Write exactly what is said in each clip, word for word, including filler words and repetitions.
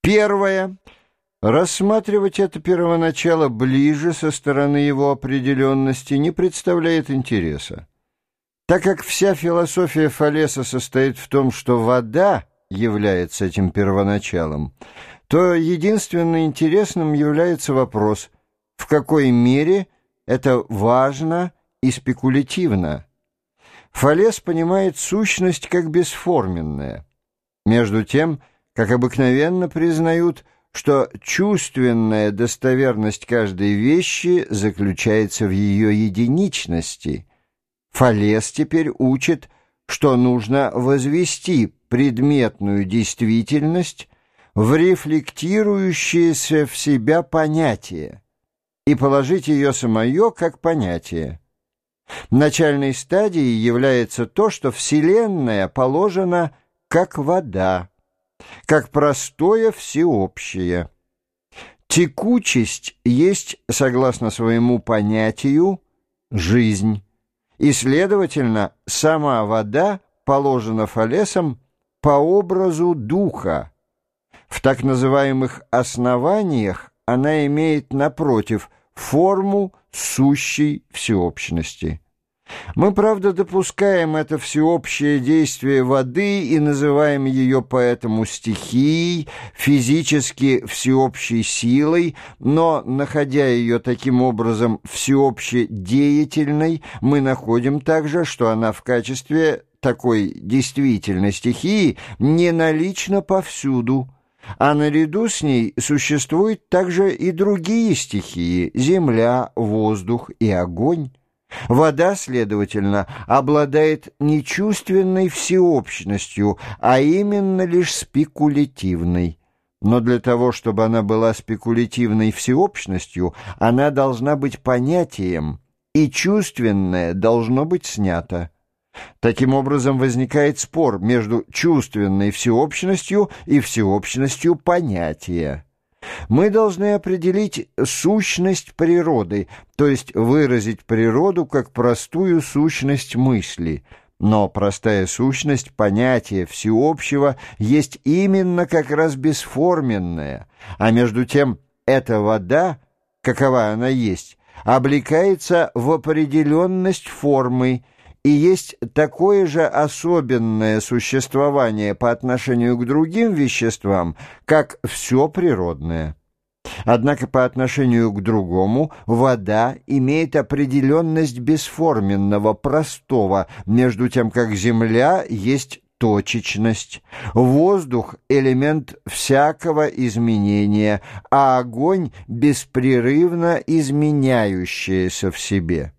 Первое. Рассматривать это первоначало ближе со стороны его определенности не представляет интереса. Так как вся философия Фалеса состоит в том, что вода является этим первоначалом, то единственно интересным является вопрос, в какой мере это важно и спекулятивно. Фалес понимает сущность как бесформенное. Между тем, как обыкновенно признают, что чувственная достоверность каждой вещи заключается в ее единичности, Фалес теперь учит, что нужно возвести предметную действительность в рефлектирующееся в себя понятие и положить ее самое как понятие. Начальной стадией является то, что Вселенная положена как вода, как простое всеобщее. Текучесть есть, согласно своему понятию, жизнь, и, следовательно, сама вода положена Фалесом по образу духа. В так называемых основаниях она имеет, напротив, форму сущей всеобщности. Мы, правда, допускаем это всеобщее действие воды и называем ее поэтому стихией, физически всеобщей силой, но, находя ее таким образом всеобщедеятельной, мы находим также, что она в качестве такой действительной стихии не налична повсюду, а наряду с ней существуют также и другие стихии — земля, воздух и огонь. Вода, следовательно, обладает не чувственной всеобщностью, а именно лишь спекулятивной. Но для того, чтобы она была спекулятивной всеобщностью, она должна быть понятием, и чувственное должно быть снято. Таким образом, возникает спор между чувственной всеобщностью и всеобщностью понятия. Мы должны определить сущность природы, то есть выразить природу как простую сущность мысли. Но простая сущность понятия всеобщего есть именно как раз бесформенная, а между тем эта вода, какова она есть, облекается в определенность формы, и есть такое же особенное существование по отношению к другим веществам, как все природное. Однако по отношению к другому вода имеет определенность бесформенного, простого, между тем как земля есть точечность, воздух — элемент всякого изменения, а огонь — беспрерывно изменяющееся в себе.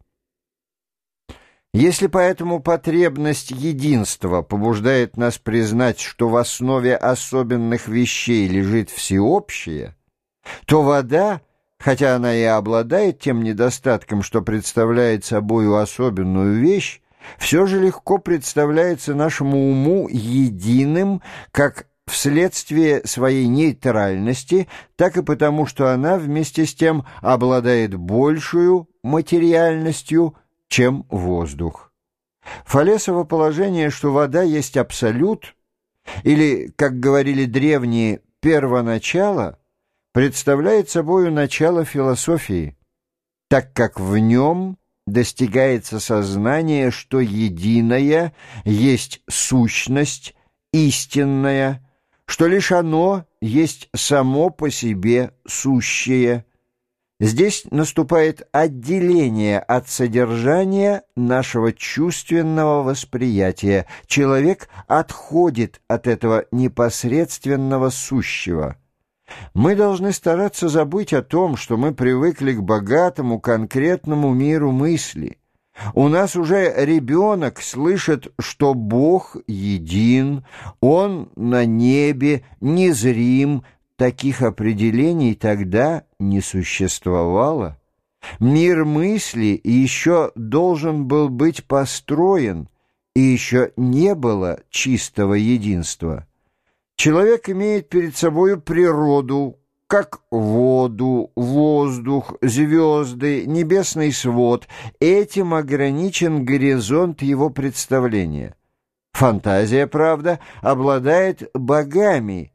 Если поэтому потребность единства побуждает нас признать, что в основе особенных вещей лежит всеобщее, то вода, хотя она и обладает тем недостатком, что представляет собою особенную вещь, все же легко представляется нашему уму единым, как вследствие своей нейтральности, так и потому, что она вместе с тем обладает большую материальностью, чем воздух. Фалесово положение, что вода есть абсолют, или, как говорили древние, первоначало, представляет собою начало философии, так как в нем достигается сознание, что единое есть сущность, истинная, что лишь оно есть само по себе сущее. Здесь наступает отделение от содержания нашего чувственного восприятия. Человек отходит от этого непосредственного сущего. Мы должны стараться забыть о том, что мы привыкли к богатому конкретному миру мысли. У нас уже ребенок слышит, что Бог един, Он на небе, незрим. Таких определений тогда не существовало. Мир мысли еще должен был быть построен, и еще не было чистого единства. Человек имеет перед собою природу, как воду, воздух, звезды, небесный свод. Этим ограничен горизонт его представления. Фантазия, правда, обладает богами,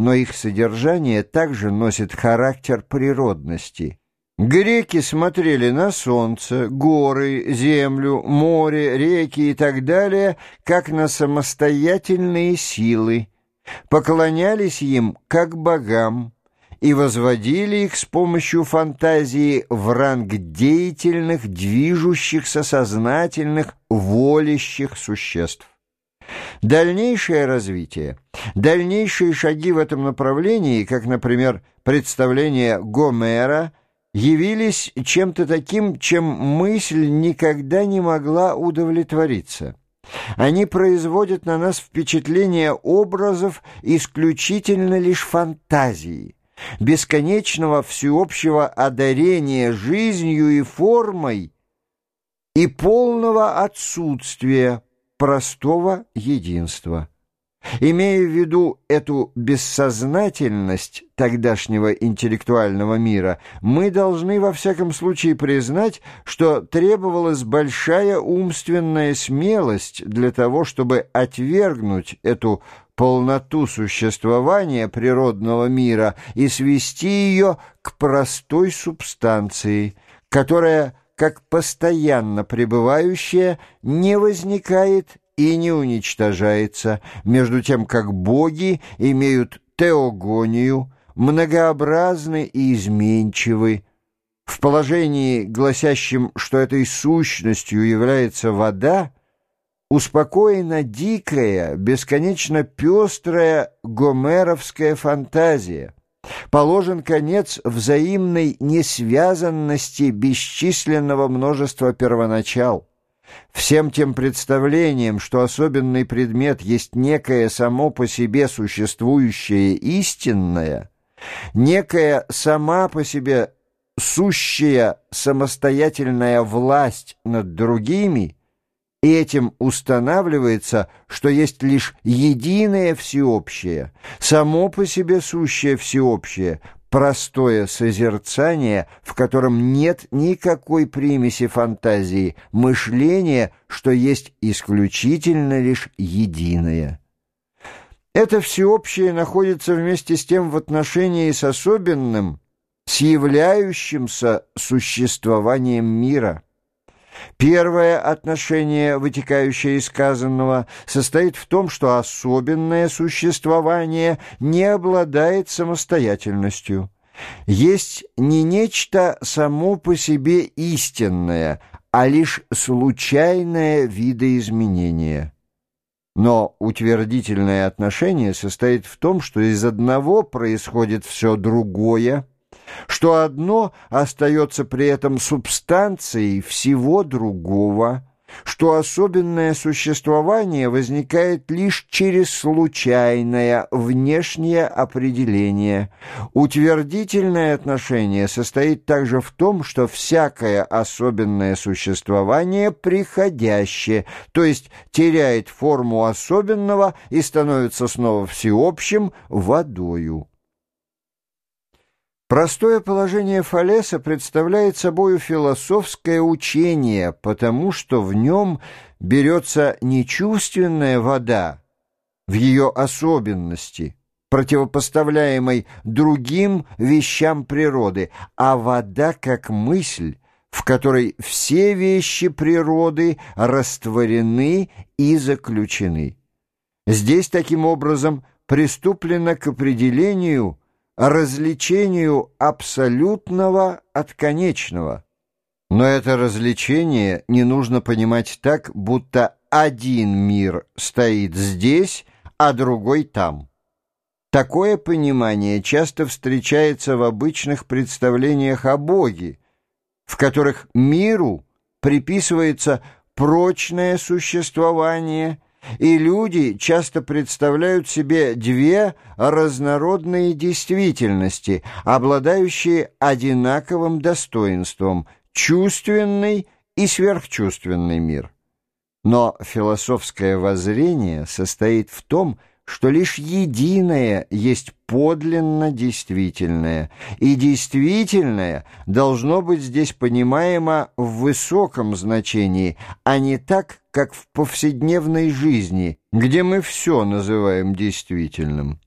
но их содержание также носит характер природности. Греки смотрели на солнце, горы, землю, море, реки и так далее, как на самостоятельные силы, поклонялись им как богам и возводили их с помощью фантазии в ранг деятельных, движущихся, сознательных, волящих существ. Дальнейшее развитие, дальнейшие шаги в этом направлении, как, например, представление Гомера, явились чем-то таким, чем мысль никогда не могла удовлетвориться. Они производят на нас впечатление образов исключительно лишь фантазии, бесконечного всеобщего одарения жизнью и формой и полного отсутствия простого единства. Имея в виду эту бессознательность тогдашнего интеллектуального мира, мы должны во всяком случае признать, что требовалась большая умственная смелость для того, чтобы отвергнуть эту полноту существования природного мира и свести ее к простой субстанции, которая, как постоянно пребывающая, не возникает и не уничтожается, между тем как боги имеют теогонию, многообразны и изменчивы. В положении, гласящем, что этой сущностью является вода, успокоена дикая, бесконечно пестрая гомеровская фантазия. Положен конец взаимной несвязанности бесчисленного множества первоначал. Всем тем представлением, что особенный предмет есть некое само по себе существующее истинное, некая сама по себе сущая самостоятельная власть над другими, и этим устанавливается, что есть лишь единое всеобщее, само по себе сущее всеобщее, простое созерцание, в котором нет никакой примеси фантазии, мышления, что есть исключительно лишь единое. Это всеобщее находится вместе с тем в отношении с особенным, с являющимся существованием мира. Первое отношение, вытекающее из сказанного, состоит в том, что особенное существование не обладает самостоятельностью. Есть не нечто само по себе истинное, а лишь случайное видоизменение. Но утвердительное отношение состоит в том, что из одного происходит все другое, что одно остается при этом субстанцией всего другого, что особенное существование возникает лишь через случайное внешнее определение. Утвердительное отношение состоит также в том, что всякое особенное существование приходящее, то есть теряет форму особенного и становится снова всеобщим водою. Простое положение Фалеса представляет собою философское учение, потому что в нем берется не чувственная вода в ее особенности, противопоставляемой другим вещам природы, а вода как мысль, в которой все вещи природы растворены и заключены. Здесь таким образом приступлено к определению развлечению абсолютного от конечного. Но это развлечение не нужно понимать так, будто один мир стоит здесь, а другой там. Такое понимание часто встречается в обычных представлениях о Боге, в которых миру приписывается прочное существование, и люди часто представляют себе две разнородные действительности, обладающие одинаковым достоинством – чувственный и сверхчувственный мир. Но философское воззрение состоит в том, что лишь единое есть подлинно действительное, и действительное должно быть здесь понимаемо в высоком значении, а не так, как в повседневной жизни, где мы все называем действительным.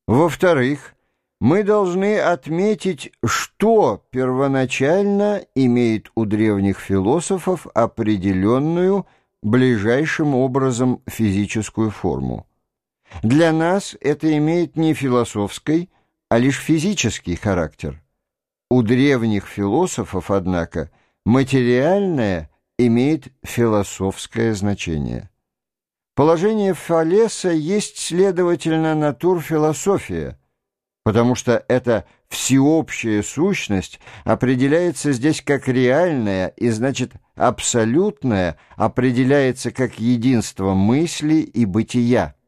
Во-вторых, мы должны отметить, что первоначально имеет у древних философов определенную, ближайшим образом физическую форму. Для нас это имеет не философский, а лишь физический характер. У древних философов, однако, материальное имеет философское значение. Положение Фалеса есть, следовательно, натурфилософия, потому что эта всеобщая сущность определяется здесь как реальная, и, значит, абсолютная определяется как единство мысли и бытия.